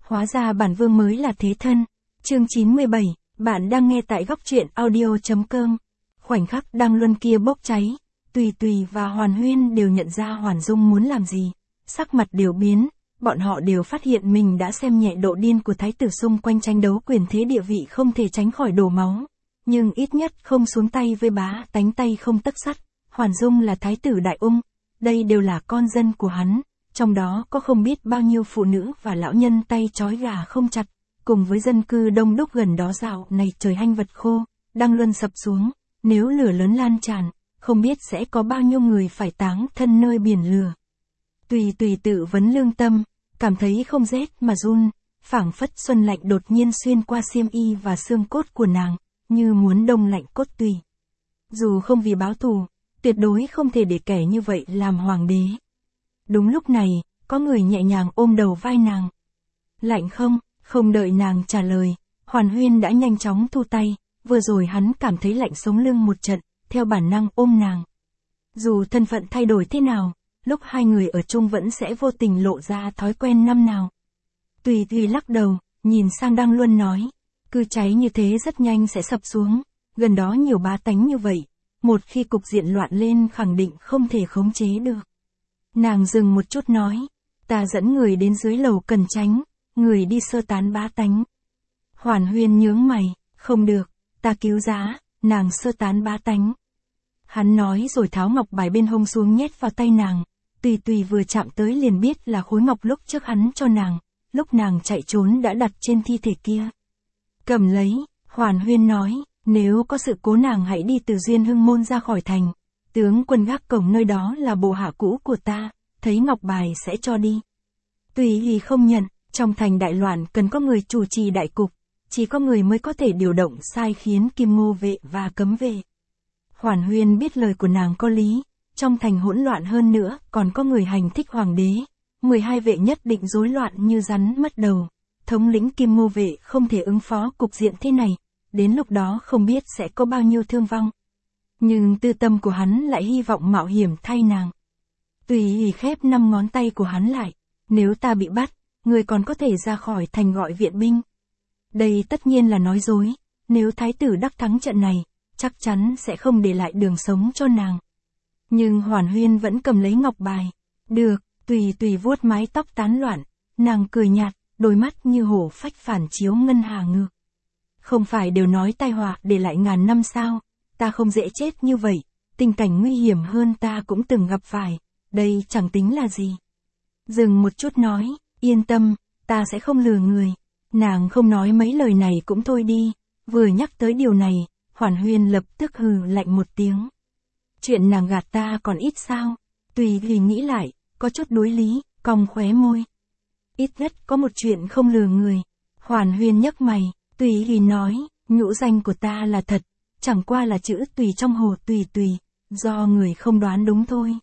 Hóa ra bản vương mới là thế thân. Chương 97, bạn đang nghe tại góc truyện audio.com. Khoảnh khắc Đăng Luân kia bốc cháy, Tùy Tùy và Hoàn Huyên đều nhận ra Hoàn Dung muốn làm gì. Sắc mặt đều biến, bọn họ đều phát hiện mình đã xem nhẹ độ điên của thái tử xung quanh tranh đấu quyền thế địa vị không thể tránh khỏi đổ máu. Nhưng ít nhất không xuống tay với bá tánh tay không tấc sắt. Hoàn Dung là thái tử Đại Ung, đây đều là con dân của hắn, trong đó có không biết bao nhiêu phụ nữ và lão nhân tay trói gà không chặt, cùng với dân cư đông đúc gần đó dạo này trời hanh vật khô, Đăng Luân sập xuống, nếu lửa lớn lan tràn, không biết sẽ có bao nhiêu người phải táng thân nơi biển lửa. Tùy Tùy tự vấn lương tâm, cảm thấy không rét mà run, phảng phất xuân lạnh đột nhiên xuyên qua xiêm y và xương cốt của nàng, như muốn đông lạnh cốt tùy. Dù không vì báo thù, tuyệt đối không thể để kẻ như vậy làm hoàng đế. Đúng lúc này, có người nhẹ nhàng ôm đầu vai nàng. Lạnh không? Không đợi nàng trả lời, Hoàn Huyên đã nhanh chóng thu tay, vừa rồi hắn cảm thấy lạnh sống lưng một trận, theo bản năng ôm nàng. Dù thân phận thay đổi thế nào, lúc hai người ở chung vẫn sẽ vô tình lộ ra thói quen năm nào. Tùy Tùy lắc đầu, nhìn sang Đăng Luân nói, cứ cháy như thế rất nhanh sẽ sập xuống, gần đó nhiều bá tánh như vậy, một khi cục diện loạn lên khẳng định không thể khống chế được. Nàng dừng một chút nói, ta dẫn người đến dưới lầu cần tránh, người đi sơ tán bá tánh. Hoàn Huyên nhướng mày, không được, ta cứu giá, nàng sơ tán bá tánh. Hắn nói rồi tháo ngọc bài bên hông xuống nhét vào tay nàng, Tùy Tùy vừa chạm tới liền biết là khối ngọc lúc trước hắn cho nàng, lúc nàng chạy trốn đã đặt trên thi thể kia. Cầm lấy, Hoàn Huyên nói, nếu có sự cố nàng hãy đi từ Duyên Hưng Môn ra khỏi thành, tướng quân gác cổng nơi đó là bộ hạ cũ của ta, thấy ngọc bài sẽ cho đi. Tùy Tùy không nhận, trong thành đại loạn cần có người chủ trì đại cục, chỉ có người mới có thể điều động sai khiến Kim Ngô vệ và cấm vệ. Hoàn Huyên biết lời của nàng có lý, trong thành hỗn loạn hơn nữa còn có người hành thích hoàng đế, 12 vệ nhất định rối loạn như rắn mất đầu, thống lĩnh Kim Ngô vệ không thể ứng phó cục diện thế này, đến lúc đó không biết sẽ có bao nhiêu thương vong. Nhưng tư tâm của hắn lại hy vọng mạo hiểm thay nàng. Tùy Tùy khép 5 ngón tay của hắn lại, nếu ta bị bắt, người còn có thể ra khỏi thành gọi viện binh. Đây tất nhiên là nói dối, nếu thái tử đắc thắng trận này, chắc chắn sẽ không để lại đường sống cho nàng. Nhưng Hoàn Huyên vẫn cầm lấy ngọc bài. Được, Tùy Tùy vuốt mái tóc tán loạn, nàng cười nhạt, đôi mắt như hổ phách phản chiếu ngân hà ngược. Không phải đều nói tai họa để lại ngàn năm sao, ta không dễ chết như vậy, tình cảnh nguy hiểm hơn ta cũng từng gặp phải, đây chẳng tính là gì. Dừng một chút nói, yên tâm, ta sẽ không lừa người. Nàng không nói mấy lời này cũng thôi đi, vừa nhắc tới điều này, Hoàn Huyên lập tức hừ lạnh một tiếng. Chuyện nàng gạt ta còn ít sao? Tùy Tùy nghĩ lại, có chút đối lý, cong khóe môi. Ít nhất có một chuyện không lừa người. Hoàn Huyên nhấc mày, Tùy Tùy nói, nhũ danh của ta là thật, chẳng qua là chữ Tùy trong hồ Tùy Tùy, do người không đoán đúng thôi.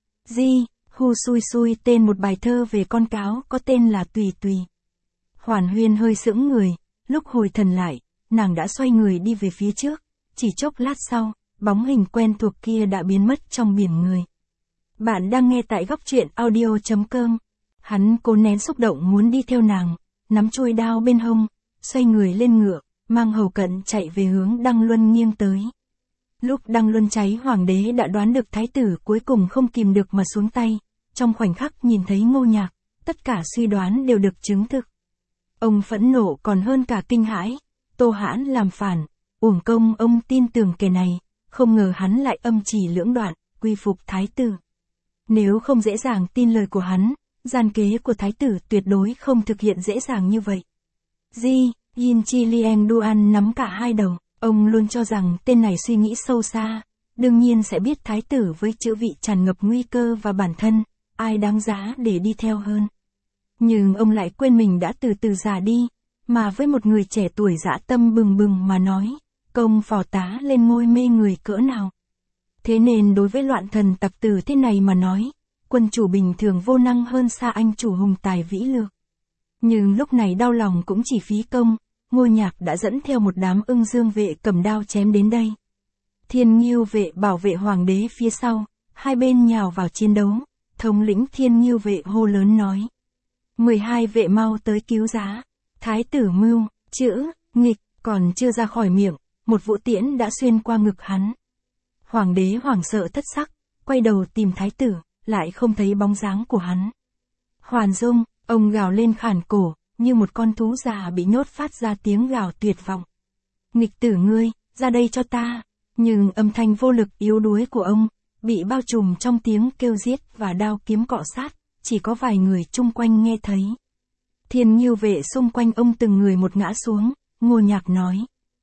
Di, hu xui xui tên một bài thơ về con cáo có tên là Tùy Tùy. Hoàn Huyên hơi sững người, lúc hồi thần lại, nàng đã xoay người đi về phía trước, chỉ chốc lát sau, bóng hình quen thuộc kia đã biến mất trong biển người. Bạn đang nghe tại góc truyện audio.com. Hắn cố nén xúc động muốn đi theo nàng, nắm chuôi đao bên hông, xoay người lên ngựa, mang hầu cận chạy về hướng Đăng Luân nghiêng tới. Lúc Đăng Luân cháy hoàng đế đã đoán được thái tử cuối cùng không kìm được mà xuống tay, trong khoảnh khắc nhìn thấy Ngô Nhạc, tất cả suy đoán đều được chứng thực. Ông phẫn nộ còn hơn cả kinh hãi, Tô Hãn làm phản, uổng công ông tin tưởng kẻ này, không ngờ hắn lại âm chỉ lưỡng đoạn, quy phục thái tử. Nếu không dễ dàng tin lời của hắn, gian kế của thái tử tuyệt đối không thực hiện dễ dàng như vậy. Di, Yin Chi Liang Duan nắm cả hai đầu, ông luôn cho rằng tên này suy nghĩ sâu xa, đương nhiên sẽ biết thái tử với chữ vị tràn ngập nguy cơ và bản thân, ai đáng giá để đi theo hơn. Nhưng ông lại quên mình đã từ từ già đi, mà với một người trẻ tuổi dã tâm bừng bừng mà nói, công phò tá lên ngôi mê người cỡ nào. Thế nên đối với loạn thần tặc tử thế này mà nói, quân chủ bình thường vô năng hơn xa anh chủ hùng tài vĩ lược. Nhưng lúc này đau lòng cũng chỉ phí công, Ngô Nhạc đã dẫn theo một đám Ưng Dương vệ cầm đao chém đến đây. Thiên Ngưu vệ bảo vệ hoàng đế phía sau, hai bên nhào vào chiến đấu, thống lĩnh Thiên Ngưu vệ hô lớn nói. 12 vệ mau tới cứu giá. Thái tử mưu, chữ, nghịch, còn chưa ra khỏi miệng, một vũ tiễn đã xuyên qua ngực hắn. Hoàng đế hoảng sợ thất sắc, quay đầu tìm thái tử, lại không thấy bóng dáng của hắn. Hoàn Dung, ông gào lên khản cổ, như một con thú già bị nhốt phát ra tiếng gào tuyệt vọng. Nghịch tử ngươi, ra đây cho ta. Nhưng âm thanh vô lực yếu đuối của ông, bị bao trùm trong tiếng kêu giết và đao kiếm cọ sát, chỉ có vài người chung quanh nghe thấy. Thiên Ngưu vệ xung quanh ông từng người một ngã xuống, Ngô Nhạc nói.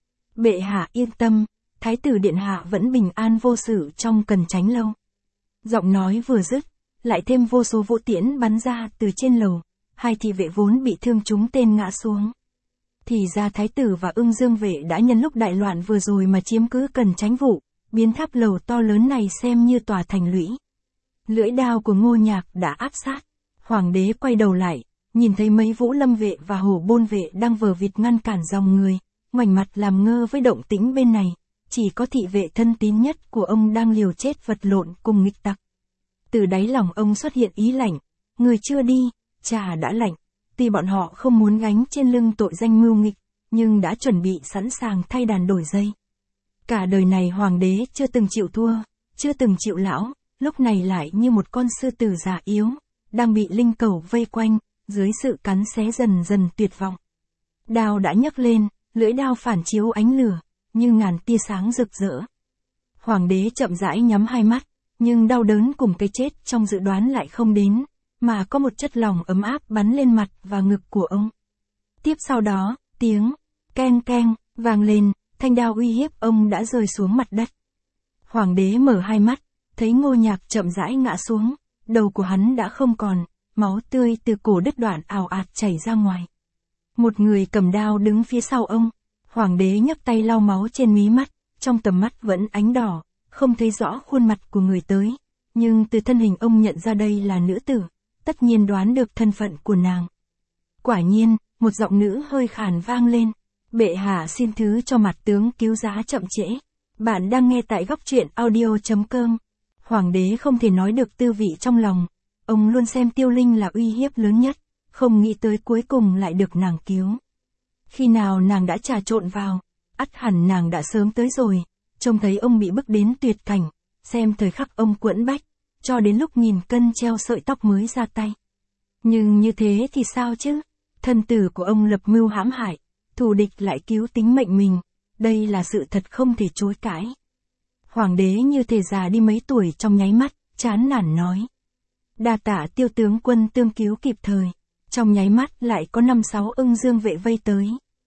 Bệ hạ yên tâm, thái tử điện hạ vẫn bình an vô sự trong Cần Chánh lâu. Giọng nói vừa dứt, lại thêm vô số vũ tiễn bắn ra từ trên lầu, hai thị vệ vốn bị thương trúng tên ngã xuống. Thì ra thái tử và Ưng Dương vệ đã nhân lúc đại loạn vừa rồi mà chiếm cứ Cần Chánh vụ, biến tháp lầu to lớn này xem như tòa thành lũy. Lưỡi đao của Ngô Nhạc đã áp sát. Hoàng đế quay đầu lại, nhìn thấy mấy Vũ Lâm vệ và Hổ Bôn vệ đang vờ vịt ngăn cản dòng người, ngoảnh mặt làm ngơ với động tĩnh bên này, chỉ có thị vệ thân tín nhất của ông đang liều chết vật lộn cùng nghịch tặc. Từ đáy lòng ông xuất hiện ý lạnh, người chưa đi, trà đã lạnh. Tuy bọn họ không muốn gánh trên lưng tội danh mưu nghịch, nhưng đã chuẩn bị sẵn sàng thay đàn đổi dây. Cả đời này hoàng đế chưa từng chịu thua, chưa từng chịu lão, lúc này lại như một con sư tử già yếu, đang bị linh cẩu vây quanh, dưới sự cắn xé dần dần tuyệt vọng. Đao đã nhấc lên, lưỡi đao phản chiếu ánh lửa, như ngàn tia sáng rực rỡ. Hoàng đế chậm rãi nhắm hai mắt, nhưng đau đớn cùng cái chết trong dự đoán lại không đến, mà có một chất lỏng ấm áp bắn lên mặt và ngực của ông. Tiếp sau đó, tiếng keng keng vang lên, thanh đao uy hiếp ông đã rơi xuống mặt đất. Hoàng đế mở hai mắt, thấy Ngô Nhạc chậm rãi ngã xuống, đầu của hắn đã không còn, máu tươi từ cổ đứt đoạn ào ạt chảy ra ngoài. Một người cầm đao đứng phía sau ông, hoàng đế nhấc tay lau máu trên mí mắt, trong tầm mắt vẫn ánh đỏ, không thấy rõ khuôn mặt của người tới, nhưng từ thân hình ông nhận ra đây là nữ tử, tất nhiên đoán được thân phận của nàng. Quả nhiên, một giọng nữ hơi khàn vang lên, bệ hạ xin thứ cho mặt tướng cứu giá chậm trễ. Bạn đang nghe tại góc truyện audio.com. Hoàng đế không thể nói được tư vị trong lòng, ông luôn xem Tiêu Linh là uy hiếp lớn nhất, không nghĩ tới cuối cùng lại được nàng cứu. Khi nào nàng đã trà trộn vào, ắt hẳn nàng đã sớm tới rồi, trông thấy ông bị bức đến tuyệt cảnh, xem thời khắc ông quẫn bách, cho đến lúc nghìn cân treo sợi tóc mới ra tay. Nhưng như thế thì sao chứ? Thân tử của ông lập mưu hãm hại, thù địch lại cứu tính mệnh mình, đây là sự thật không thể chối cãi. Hoàng đế như thể già đi mấy tuổi trong nháy mắt, chán nản nói. Đa tạ Tiêu tướng quân tương cứu kịp thời, trong nháy mắt lại có 5-6 Ưng Dương vệ vây tới.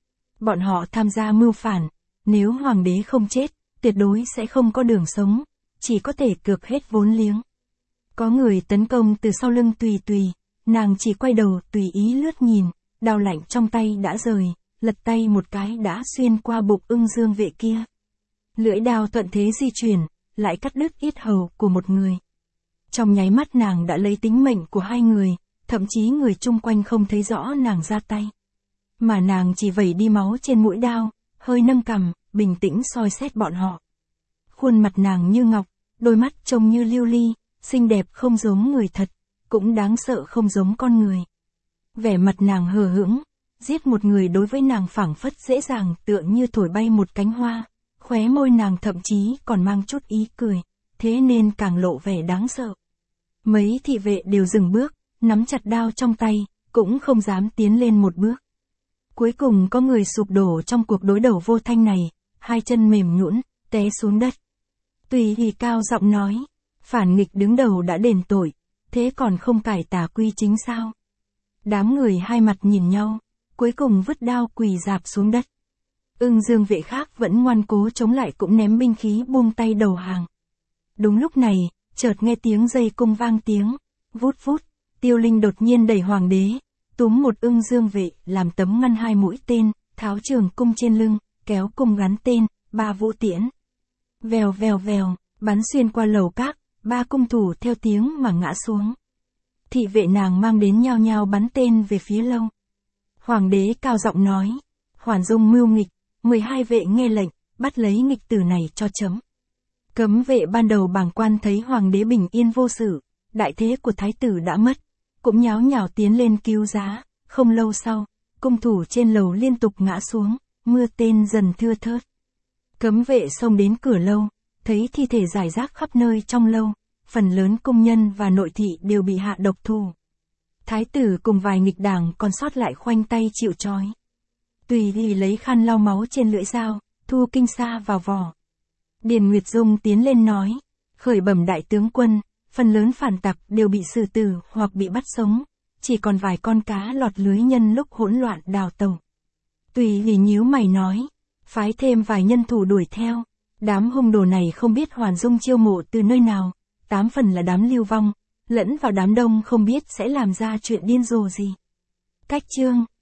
Bọn họ tham gia mưu phản, nếu hoàng đế không chết, tuyệt đối sẽ không có đường sống, chỉ có thể cược hết vốn liếng. Có người tấn công từ sau lưng Tùy Tùy, nàng chỉ quay đầu tùy ý lướt nhìn, đao lạnh trong tay đã rời, lật tay một cái đã xuyên qua bụng Ưng Dương vệ kia. Lưỡi đao thuận thế di chuyển, lại cắt đứt yết hầu của một người. Trong nháy mắt nàng đã lấy tính mệnh của hai người, thậm chí người chung quanh không thấy rõ nàng ra tay. Mà nàng chỉ vẩy đi máu trên mũi đao, hơi nâng cằm, bình tĩnh soi xét bọn họ. Khuôn mặt nàng như ngọc, đôi mắt trông như lưu ly, xinh đẹp không giống người thật, cũng đáng sợ không giống con người. Vẻ mặt nàng hờ hững, giết một người đối với nàng phảng phất dễ dàng tựa như thổi bay một cánh hoa, khóe môi nàng thậm chí còn mang chút ý cười, thế nên càng lộ vẻ đáng sợ. Mấy thị vệ đều dừng bước, nắm chặt đao trong tay, cũng không dám tiến lên một bước. Cuối cùng có người sụp đổ trong cuộc đối đầu vô thanh này, hai chân mềm nhũn, té xuống đất. Tùy thì cao giọng nói, phản nghịch đứng đầu đã đền tội, thế còn không cải tà quy chính sao? Đám người hai mặt nhìn nhau, cuối cùng vứt đao quỳ rạp xuống đất. Ưng Dương vệ khác vẫn ngoan cố chống lại cũng ném binh khí buông tay đầu hàng. Đúng lúc này, chợt nghe tiếng dây cung vang tiếng, vút vút, Tiêu Linh đột nhiên đẩy hoàng đế, túm một Ưng Dương vệ, làm tấm ngăn hai mũi tên, tháo trường cung trên lưng, kéo cung gắn tên, 3 vũ tiễn. Vèo vèo vèo, bắn xuyên qua lầu các, 3 cung thủ theo tiếng mà ngã xuống. Thị vệ nàng mang đến nhao nhao bắn tên về phía lâu. Hoàng đế cao giọng nói, Hoàn Dung mưu nghịch, 12 vệ nghe lệnh, bắt lấy nghịch tử này cho chấm. Cấm vệ ban đầu bàng quan thấy hoàng đế bình yên vô sự, đại thế của thái tử đã mất, cũng nháo nhào tiến lên cứu giá. Không lâu sau, cung thủ trên lầu liên tục ngã xuống, mưa tên dần thưa thớt. Cấm vệ xông đến cửa lâu, thấy thi thể rải rác khắp nơi trong lâu, phần lớn công nhân và nội thị đều bị hạ độc thủ. Thái tử cùng vài nghịch đảng còn sót lại khoanh tay chịu trói. Tùy Ly lấy khăn lau máu trên lưỡi dao, thu kinh sa vào vỏ. Điền Nguyệt Dung tiến lên nói, khởi bẩm đại tướng quân, phần lớn phản tặc đều bị xử tử hoặc bị bắt sống, chỉ còn vài con cá lọt lưới nhân lúc hỗn loạn đào tẩu. Tùy Ly nhíu mày nói, phái thêm vài nhân thủ đuổi theo, đám hung đồ này không biết Hoàn Dung chiêu mộ từ nơi nào, 8 phần là đám lưu vong, lẫn vào đám đông không biết sẽ làm ra chuyện điên rồ gì. Cách chương